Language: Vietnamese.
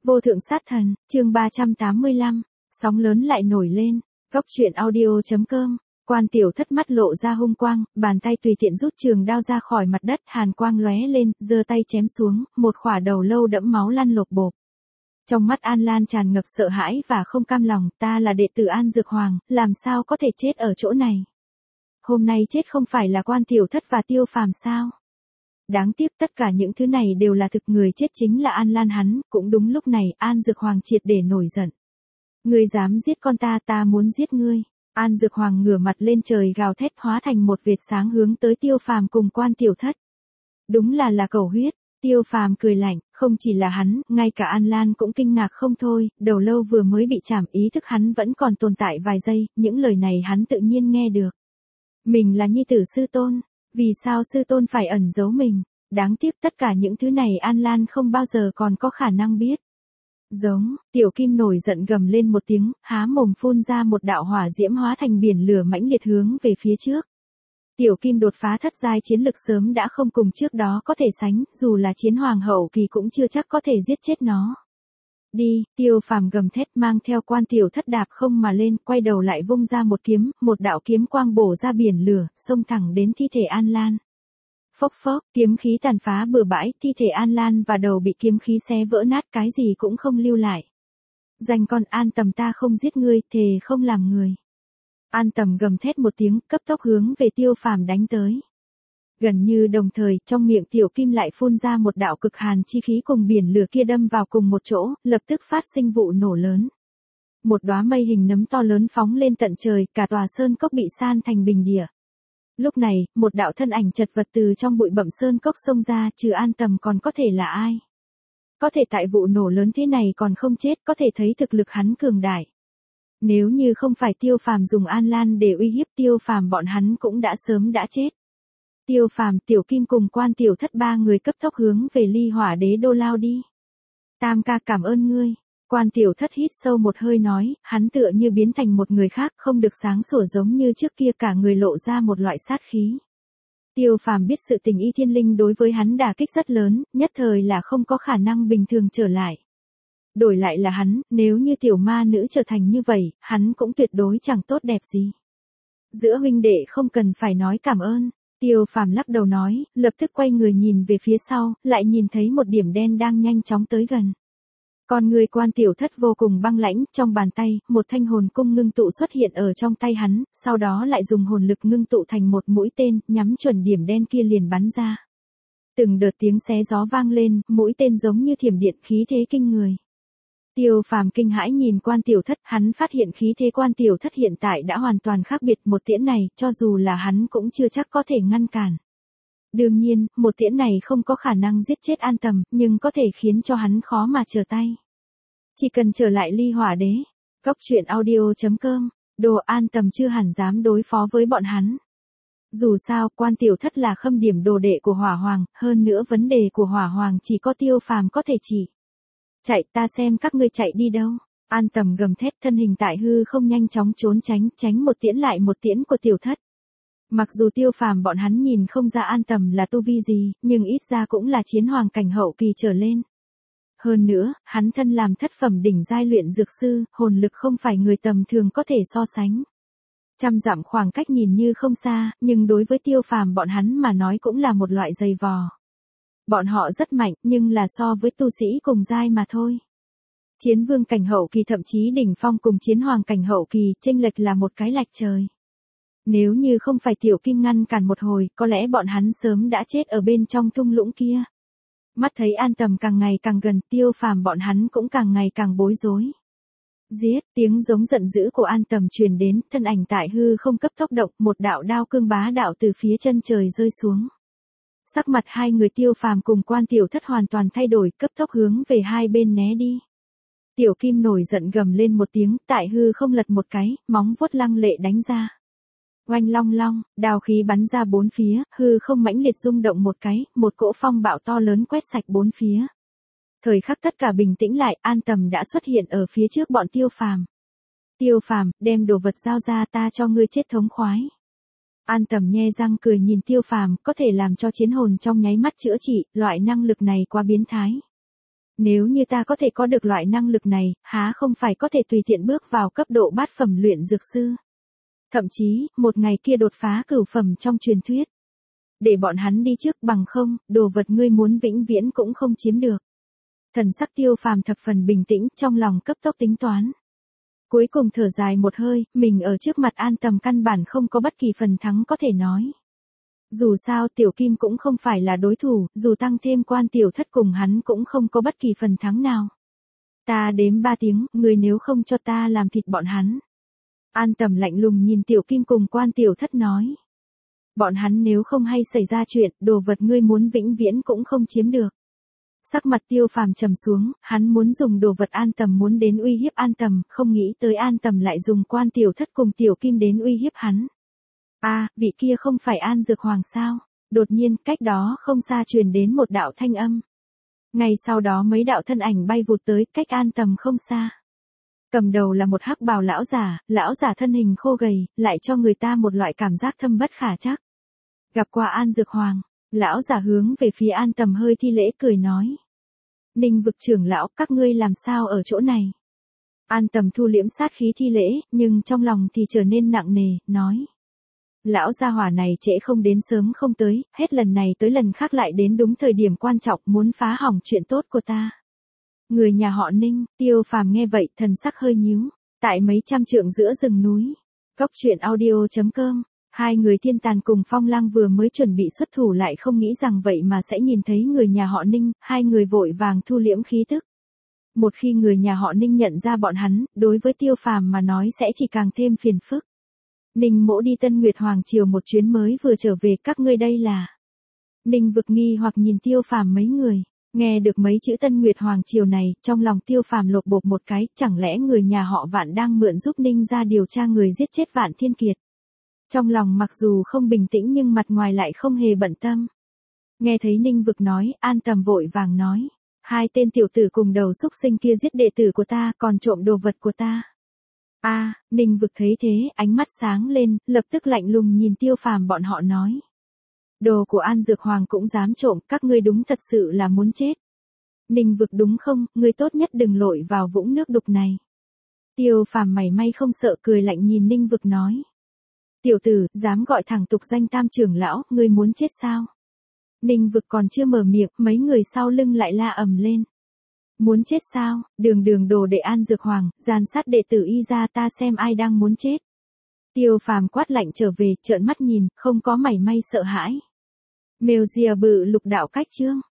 Vô thượng sát thần, chương 385, sóng lớn lại nổi lên, góc truyện audio.com, Quan Tiểu Thất mắt lộ ra hung quang, bàn tay tùy tiện rút trường đao ra khỏi mặt đất, hàn quang lóe lên, giơ tay chém xuống, một khỏa đầu lâu đẫm máu lăn lộp bộp. Trong mắt An Lan tràn ngập sợ hãi và không cam lòng, ta là đệ tử An Dược Hoàng, làm sao có thể chết ở chỗ này? Hôm nay chết không phải là Quan Tiểu Thất và Tiêu Phàm sao? Đáng tiếc tất cả những thứ này đều là thực, người chết chính là An Lan hắn. Cũng đúng lúc này An Dược Hoàng triệt để nổi giận. Ngươi dám giết con ta, ta muốn giết ngươi. An Dược Hoàng ngửa mặt lên trời gào thét, hóa thành một vệt sáng hướng tới Tiêu Phàm cùng Quan Tiểu Thất. Đúng là cẩu huyết. Tiêu Phàm cười lạnh, không chỉ là hắn, ngay cả An Lan cũng kinh ngạc không thôi, đầu lâu vừa mới bị chảm, ý thức hắn vẫn còn tồn tại vài giây, những lời này hắn tự nhiên nghe được. Mình là nhi tử sư tôn. Vì sao sư tôn phải ẩn giấu mình? Đáng tiếc tất cả những thứ này An Lan không bao giờ còn có khả năng biết. Giống, Tiểu Kim nổi giận gầm lên một tiếng, há mồm phun ra một đạo hỏa diễm hóa thành biển lửa mãnh liệt hướng về phía trước. Tiểu Kim đột phá thất giai chiến lực sớm đã không cùng trước đó có thể sánh, dù là chiến hoàng hậu kỳ cũng chưa chắc có thể giết chết nó. Đi, Tiêu Phàm gầm thét mang theo Quan Tiểu Thất đạp không mà lên, quay đầu lại vung ra một kiếm, một đạo kiếm quang bổ ra biển lửa, xông thẳng đến thi thể An Lan. Phốc phốc, kiếm khí tàn phá bừa bãi, thi thể An Lan và đầu bị kiếm khí xé vỡ nát, cái gì cũng không lưu lại. Danh con An Tầm, ta không giết ngươi, thề không làm người. An Tầm gầm thét một tiếng, cấp tốc hướng về Tiêu Phàm đánh tới. Gần như đồng thời, trong miệng Tiểu Kim lại phun ra một đạo cực hàn chi khí, cùng biển lửa kia đâm vào cùng một chỗ, lập tức phát sinh vụ nổ lớn. Một đóa mây hình nấm to lớn phóng lên tận trời, cả tòa sơn cốc bị san thành bình địa. Lúc này, một đạo thân ảnh chật vật từ trong bụi bặm sơn cốc xông ra, trừ An Tầm còn có thể là ai? Có thể tại vụ nổ lớn thế này còn không chết, có thể thấy thực lực hắn cường đại. Nếu như không phải Tiêu Phàm dùng An Lan để uy hiếp Tiêu Phàm, bọn hắn cũng đã sớm đã chết. Tiêu Phàm, Tiểu Kim cùng Quan Tiểu Thất ba người cấp tốc hướng về Ly Hỏa Đế Đô lao đi. Tam ca, cảm ơn ngươi. Quan Tiểu Thất hít sâu một hơi nói, hắn tựa như biến thành một người khác, không được sáng sủa giống như trước kia, cả người lộ ra một loại sát khí. Tiêu Phàm biết sự tình Y Thiên Linh đối với hắn đả kích rất lớn, nhất thời là không có khả năng bình thường trở lại. Đổi lại là hắn, nếu như tiểu ma nữ trở thành như vậy, hắn cũng tuyệt đối chẳng tốt đẹp gì. Giữa huynh đệ không cần phải nói cảm ơn. Tiêu Phàm lắc đầu nói, lập tức quay người nhìn về phía sau, lại nhìn thấy một điểm đen đang nhanh chóng tới gần. Con người Quan Tiểu Thất vô cùng băng lãnh, trong bàn tay, một thanh hồn cung ngưng tụ xuất hiện ở trong tay hắn, sau đó lại dùng hồn lực ngưng tụ thành một mũi tên, nhắm chuẩn điểm đen kia liền bắn ra. Từng đợt tiếng xé gió vang lên, mũi tên giống như thiểm điện, khí thế kinh người. Tiêu Phàm kinh hãi nhìn Quan Tiểu Thất, hắn phát hiện khí thế Quan Tiểu Thất hiện tại đã hoàn toàn khác biệt, một tiễn này, cho dù là hắn cũng chưa chắc có thể ngăn cản. Đương nhiên, một tiễn này không có khả năng giết chết An Tầm, nhưng có thể khiến cho hắn khó mà trở tay. Chỉ cần trở lại Ly Hỏa Đế. Góc truyện audio.com, Đồ An Tầm chưa hẳn dám đối phó với bọn hắn. Dù sao, Quan Tiểu Thất là khâm điểm đồ đệ của Hỏa Hoàng, hơn nữa vấn đề của Hỏa Hoàng chỉ có Tiêu Phàm có thể chỉ. Chạy, ta xem các ngươi chạy đi đâu. An Tầm gầm thét, thân hình tại hư không nhanh chóng trốn tránh một tiễn lại một tiễn của Tiểu Thất. Mặc dù Tiêu Phàm bọn hắn nhìn không ra An Tầm là tu vi gì, nhưng ít ra cũng là chiến hoàng cảnh hậu kỳ trở lên. Hơn nữa, hắn thân làm thất phẩm đỉnh giai luyện dược sư, hồn lực không phải người tầm thường có thể so sánh. Trăm dặm khoảng cách nhìn như không xa, nhưng đối với Tiêu Phàm bọn hắn mà nói cũng là một loại dày vò. Bọn họ rất mạnh, nhưng là so với tu sĩ cùng giai mà thôi. Chiến vương cảnh hậu kỳ thậm chí đỉnh phong cùng chiến hoàng cảnh hậu kỳ, chênh lệch là một cái lệch trời. Nếu như không phải Tiểu Kim ngăn cản một hồi, có lẽ bọn hắn sớm đã chết ở bên trong thung lũng kia. Mắt thấy An Tầm càng ngày càng gần, Tiêu Phàm bọn hắn cũng càng ngày càng bối rối. Giết, tiếng giống giận dữ của An Tầm truyền đến, thân ảnh tại hư không cấp tốc động, một đạo đao cương bá đạo từ phía chân trời rơi xuống. Sắc mặt hai người Tiêu Phàm cùng Quan Tiểu Thất hoàn toàn thay đổi, cấp tốc hướng về hai bên né đi. Tiểu Kim nổi giận gầm lên một tiếng, tại hư không lật một cái, móng vuốt lăng lệ đánh ra. Oanh long long, đao khí bắn ra bốn phía, hư không mãnh liệt rung động một cái, một cỗ phong bạo to lớn quét sạch bốn phía. Thời khắc tất cả bình tĩnh lại, An Tầm đã xuất hiện ở phía trước bọn Tiêu Phàm. Tiêu Phàm, đem đồ vật giao ra, ta cho ngươi chết thống khoái. An Tầm nhe răng cười nhìn Tiêu Phàm, có thể làm cho chiến hồn trong nháy mắt chữa trị, loại năng lực này quá biến thái. Nếu như ta có thể có được loại năng lực này, há không phải có thể tùy tiện bước vào cấp độ bát phẩm luyện dược sư. Thậm chí, một ngày kia đột phá cửu phẩm trong truyền thuyết. Để bọn hắn đi trước, bằng không, đồ vật ngươi muốn vĩnh viễn cũng không chiếm được. Thần sắc Tiêu Phàm thập phần bình tĩnh, trong lòng cấp tốc tính toán. Cuối cùng thở dài một hơi, mình ở trước mặt An Tầm căn bản không có bất kỳ phần thắng có thể nói. Dù sao Tiểu Kim cũng không phải là đối thủ, dù tăng thêm Quan Tiểu Thất cùng hắn cũng không có bất kỳ phần thắng nào. Ta đếm 3 tiếng, người nếu không cho ta làm thịt bọn hắn. An Tầm lạnh lùng nhìn Tiểu Kim cùng Quan Tiểu Thất nói. Bọn hắn nếu không hay xảy ra chuyện, đồ vật ngươi muốn vĩnh viễn cũng không chiếm được. Sắc mặt Tiêu Phàm trầm xuống, hắn muốn dùng đồ vật An Tầm muốn đến uy hiếp An Tầm, không nghĩ tới An Tầm lại dùng Quan Tiểu Thất cùng Tiểu Kim đến uy hiếp hắn. Vị kia không phải An Dược Hoàng sao? Đột nhiên, cách đó không xa truyền đến một đạo thanh âm. Ngay sau đó mấy đạo thân ảnh bay vụt tới, cách An Tầm không xa. Cầm đầu là một hắc bào lão giả thân hình khô gầy, lại cho người ta một loại cảm giác thâm bất khả trắc. Gặp qua An Dược Hoàng, lão giả hướng về phía An Tầm hơi thi lễ cười nói. Ninh Vực trưởng lão, các ngươi làm sao ở chỗ này? An Tầm thu liễm sát khí thi lễ, nhưng trong lòng thì trở nên nặng nề, nói. Lão gia hỏa này trễ không đến sớm không tới, hết lần này tới lần khác lại đến đúng thời điểm quan trọng muốn phá hỏng chuyện tốt của ta. Người nhà họ Ninh, Tiêu Phàm nghe vậy thần sắc hơi nhíu, tại mấy trăm trượng giữa rừng núi. Góc truyện audio.com, hai người Thiên Tàn cùng Phong Lang vừa mới chuẩn bị xuất thủ lại không nghĩ rằng vậy mà sẽ nhìn thấy người nhà họ Ninh, hai người vội vàng thu liễm khí tức. Một khi người nhà họ Ninh nhận ra bọn hắn, đối với Tiêu Phàm mà nói sẽ chỉ càng thêm phiền phức. Ninh mỗ đi Tân Nguyệt Hoàng Triều một chuyến mới vừa trở về, các ngươi đây là. Ninh Vực nghi hoặc nhìn Tiêu Phàm mấy người, nghe được mấy chữ Tân Nguyệt Hoàng Triều này, trong lòng Tiêu Phàm lột bột một cái, chẳng lẽ người nhà họ Vạn đang mượn giúp Ninh ra điều tra người giết chết Vạn Thiên Kiệt. Trong lòng mặc dù không bình tĩnh nhưng mặt ngoài lại không hề bận tâm. Nghe thấy Ninh Vực nói, An Tầm vội vàng nói, hai tên tiểu tử cùng đầu xúc sinh kia giết đệ tử của ta, còn trộm đồ vật của ta. Ninh Vực thấy thế, ánh mắt sáng lên, lập tức lạnh lùng nhìn Tiêu Phàm bọn họ nói. Đồ của An Dược Hoàng cũng dám trộm, các ngươi đúng thật sự là muốn chết. Ninh Vực đúng không, ngươi tốt nhất đừng lội vào vũng nước đục này. Tiêu Phàm mảy may không sợ cười lạnh nhìn Ninh Vực nói. Tiểu tử, dám gọi thẳng tục danh Tam trưởng lão, ngươi muốn chết sao? Ninh Vực còn chưa mở miệng, mấy người sau lưng lại la ầm lên. Muốn chết sao? Đường đồ đệ An Dược Hoàng, gian sát đệ tử Y gia, ta xem ai đang muốn chết. Tiêu Phàm quát lạnh trở về, trợn mắt nhìn, không có mảy may sợ hãi. Mèo rìa bự lục đạo cách chương.